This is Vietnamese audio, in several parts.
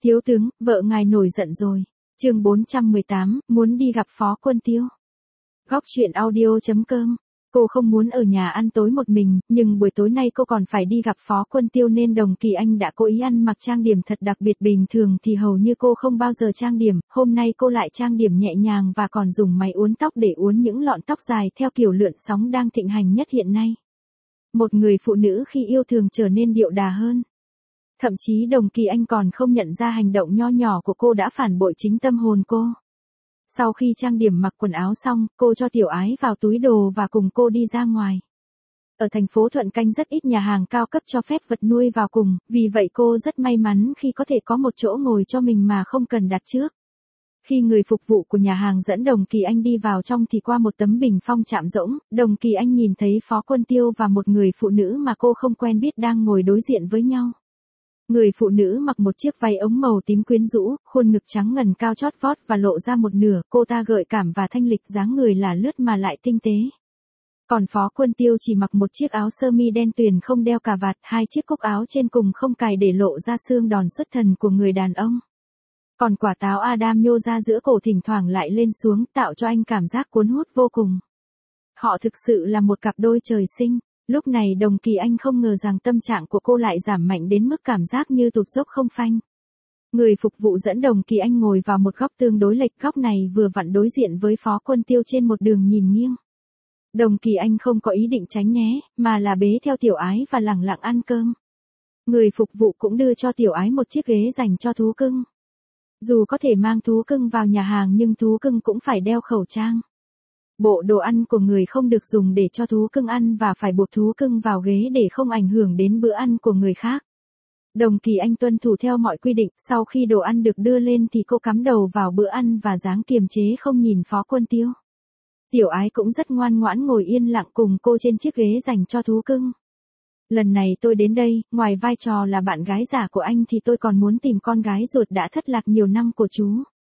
Thiếu tướng, vợ ngài nổi giận rồi. Chương 418, muốn đi gặp Phó Quân Tiêu. Góc truyện audio.com. Cô không muốn ở nhà ăn tối một mình, nhưng buổi tối nay cô còn phải đi gặp Phó Quân Tiêu nên Đồng Kỳ Anh đã cố ý ăn mặc trang điểm thật đặc biệt. Bình thường thì hầu như cô không bao giờ trang điểm, hôm nay cô lại trang điểm nhẹ nhàng và còn dùng máy uốn tóc để uốn những lọn tóc dài theo kiểu lượn sóng đang thịnh hành nhất hiện nay. Một người phụ nữ khi yêu thường trở nên điệu đà hơn. Thậm chí Đồng Kỳ Anh còn không nhận ra hành động nho nhỏ của cô đã phản bội chính tâm hồn cô. Sau khi trang điểm mặc quần áo xong, cô cho Tiểu Ái vào túi đồ và cùng cô đi ra ngoài. Ở thành phố Thuận Canh rất ít nhà hàng cao cấp cho phép vật nuôi vào cùng, vì vậy cô rất may mắn khi có thể có một chỗ ngồi cho mình mà không cần đặt trước. Khi người phục vụ của nhà hàng dẫn Đồng Kỳ Anh đi vào trong thì qua một tấm bình phong chạm rỗng, Đồng Kỳ Anh nhìn thấy Phó Quân Tiêu và một người phụ nữ mà cô không quen biết đang ngồi đối diện với nhau. Người phụ nữ mặc một chiếc váy ống màu tím quyến rũ, khuôn ngực trắng ngần cao chót vót và lộ ra một nửa, cô ta gợi cảm và thanh lịch, dáng người là lướt mà lại tinh tế. Còn Phó Quân Tiêu chỉ mặc một chiếc áo sơ mi đen tuyền không đeo cà vạt, hai chiếc cúc áo trên cùng không cài để lộ ra xương đòn xuất thần của người đàn ông. Còn quả táo Adam nhô ra giữa cổ thỉnh thoảng lại lên xuống, tạo cho anh cảm giác cuốn hút vô cùng. Họ thực sự là một cặp đôi trời sinh. Lúc này Đồng Kỳ Anh không ngờ rằng tâm trạng của cô lại giảm mạnh đến mức cảm giác như tụt dốc không phanh. Người phục vụ dẫn Đồng Kỳ Anh ngồi vào một góc tương đối lệch, góc này vừa vặn đối diện với Phó Quân Tiêu trên một đường nhìn nghiêng. Đồng Kỳ Anh không có ý định tránh né, mà là bế theo Tiểu Ái và lẳng lặng ăn cơm. Người phục vụ cũng đưa cho Tiểu Ái một chiếc ghế dành cho thú cưng. Dù có thể mang thú cưng vào nhà hàng nhưng thú cưng cũng phải đeo khẩu trang. Bộ đồ ăn của người không được dùng để cho thú cưng ăn và phải buộc thú cưng vào ghế để không ảnh hưởng đến bữa ăn của người khác. Đồng Kỳ Anh tuân thủ theo mọi quy định, sau khi đồ ăn được đưa lên thì cô cắm đầu vào bữa ăn và dáng kiềm chế không nhìn Phó Quân Tiêu. Tiểu Ái cũng rất ngoan ngoãn ngồi yên lặng cùng cô trên chiếc ghế dành cho thú cưng. Lần này tôi đến đây, ngoài vai trò là bạn gái giả của anh thì tôi còn muốn tìm con gái ruột đã thất lạc nhiều năm của chú.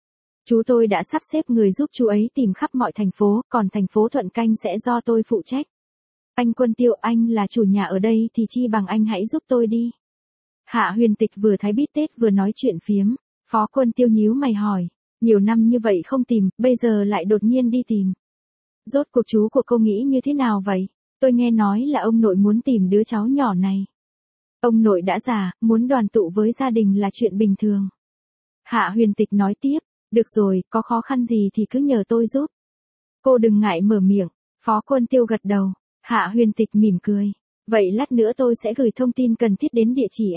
Chú tôi đã sắp xếp người giúp chú ấy tìm khắp mọi thành phố, còn thành phố Thuận Canh sẽ do tôi phụ trách. Anh Quân Tiêu, anh là chủ nhà ở đây thì chi bằng anh hãy giúp tôi đi. Hạ Huyền Tịch vừa thái bít tết vừa nói chuyện phiếm. Phó Quân Tiêu nhíu mày hỏi, nhiều năm như vậy không tìm, bây giờ lại đột nhiên đi tìm. Rốt cuộc chú của cô nghĩ như thế nào vậy? Tôi nghe nói là ông nội muốn tìm đứa cháu nhỏ này. Ông nội đã già, muốn đoàn tụ với gia đình là chuyện bình thường. Hạ Huyền Tịch nói tiếp. Được rồi, có khó khăn gì thì cứ nhờ tôi giúp. Cô đừng ngại mở miệng. Phó Quân Tiêu gật đầu. Hạ Huyền Tịch mỉm cười. Vậy lát nữa tôi sẽ gửi thông tin cần thiết đến địa chỉ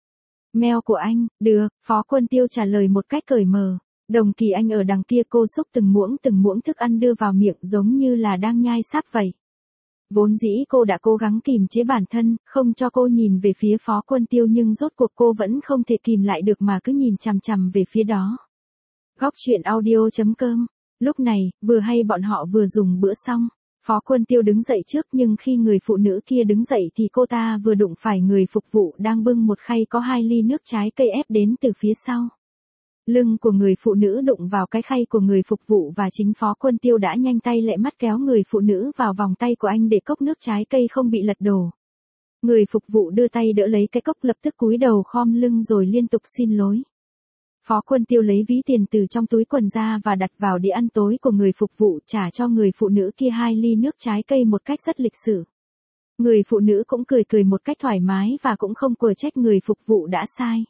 mail của anh. Được, Phó Quân Tiêu trả lời một cách cởi mở. Đồng Kỳ Anh ở đằng kia cô xúc từng muỗng thức ăn đưa vào miệng giống như là đang nhai sáp vậy. Vốn dĩ cô đã cố gắng kìm chế bản thân, không cho cô nhìn về phía Phó Quân Tiêu nhưng rốt cuộc cô vẫn không thể kìm lại được mà cứ nhìn chằm chằm về phía đó. Góc truyện audio.com. Lúc này, vừa hay bọn họ vừa dùng bữa xong. Phó Quân Tiêu đứng dậy trước nhưng khi người phụ nữ kia đứng dậy thì cô ta vừa đụng phải người phục vụ đang bưng một khay có 2 ly nước trái cây ép đến từ phía sau. Lưng của người phụ nữ đụng vào cái khay của người phục vụ và chính Phó Quân Tiêu đã nhanh tay lẹ mắt kéo người phụ nữ vào vòng tay của anh để cốc nước trái cây không bị lật đổ. Người phục vụ đưa tay đỡ lấy cái cốc lập tức cúi đầu khom lưng rồi liên tục xin lỗi. Phó Quân Tiêu lấy ví tiền từ trong túi quần ra và đặt vào đĩa ăn tối của người phục vụ, trả cho người phụ nữ kia 2 ly nước trái cây một cách rất lịch sự. Người phụ nữ cũng cười một cách thoải mái và cũng không quở trách người phục vụ đã sai.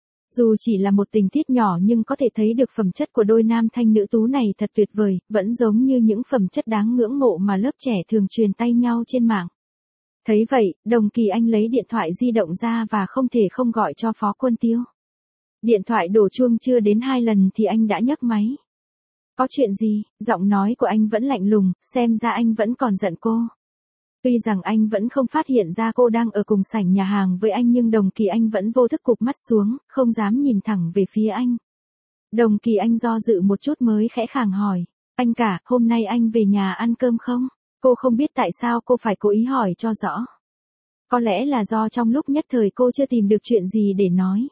Dù chỉ là một tình tiết nhỏ nhưng có thể thấy được phẩm chất của đôi nam thanh nữ tú này thật tuyệt vời, vẫn giống như những phẩm chất đáng ngưỡng mộ mà lớp trẻ thường truyền tay nhau trên mạng. Thấy vậy, Đồng Kỳ Anh lấy điện thoại di động ra và không thể không gọi cho Phó Quân Tiêu. Điện thoại đổ chuông chưa đến 2 lần thì anh đã nhấc máy. Có chuyện gì? Giọng nói của anh vẫn lạnh lùng, xem ra anh vẫn còn giận cô. Tuy rằng anh vẫn không phát hiện ra cô đang ở cùng sảnh nhà hàng với anh nhưng Đồng Kỳ Anh vẫn vô thức cụp mắt xuống, không dám nhìn thẳng về phía anh. Đồng Kỳ Anh do dự một chút mới khẽ khàng hỏi, anh cả, hôm nay anh về nhà ăn cơm không? Cô không biết tại sao cô phải cố ý hỏi cho rõ. Có lẽ là do trong lúc nhất thời cô chưa tìm được chuyện gì để nói.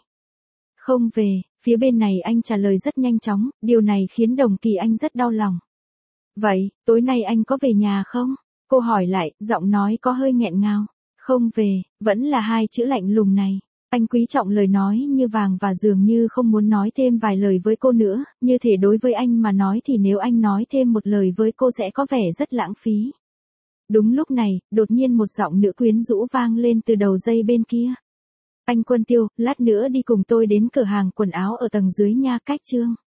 Không về, phía bên này anh trả lời rất nhanh chóng, điều này khiến Đồng Kỳ Anh rất đau lòng. Vậy, tối nay anh có về nhà không? Cô hỏi lại, giọng nói có hơi nghẹn ngào. Không về, vẫn là 2 chữ lạnh lùng này. Anh quý trọng lời nói như vàng và dường như không muốn nói thêm vài lời với cô nữa, như thể đối với anh mà nói thì nếu anh nói thêm một lời với cô sẽ có vẻ rất lãng phí. Đúng lúc này, đột nhiên một giọng nữ quyến rũ vang lên từ đầu dây bên kia. Anh Quân Tiêu, lát nữa đi cùng tôi đến cửa hàng quần áo ở tầng dưới nha, cách Trương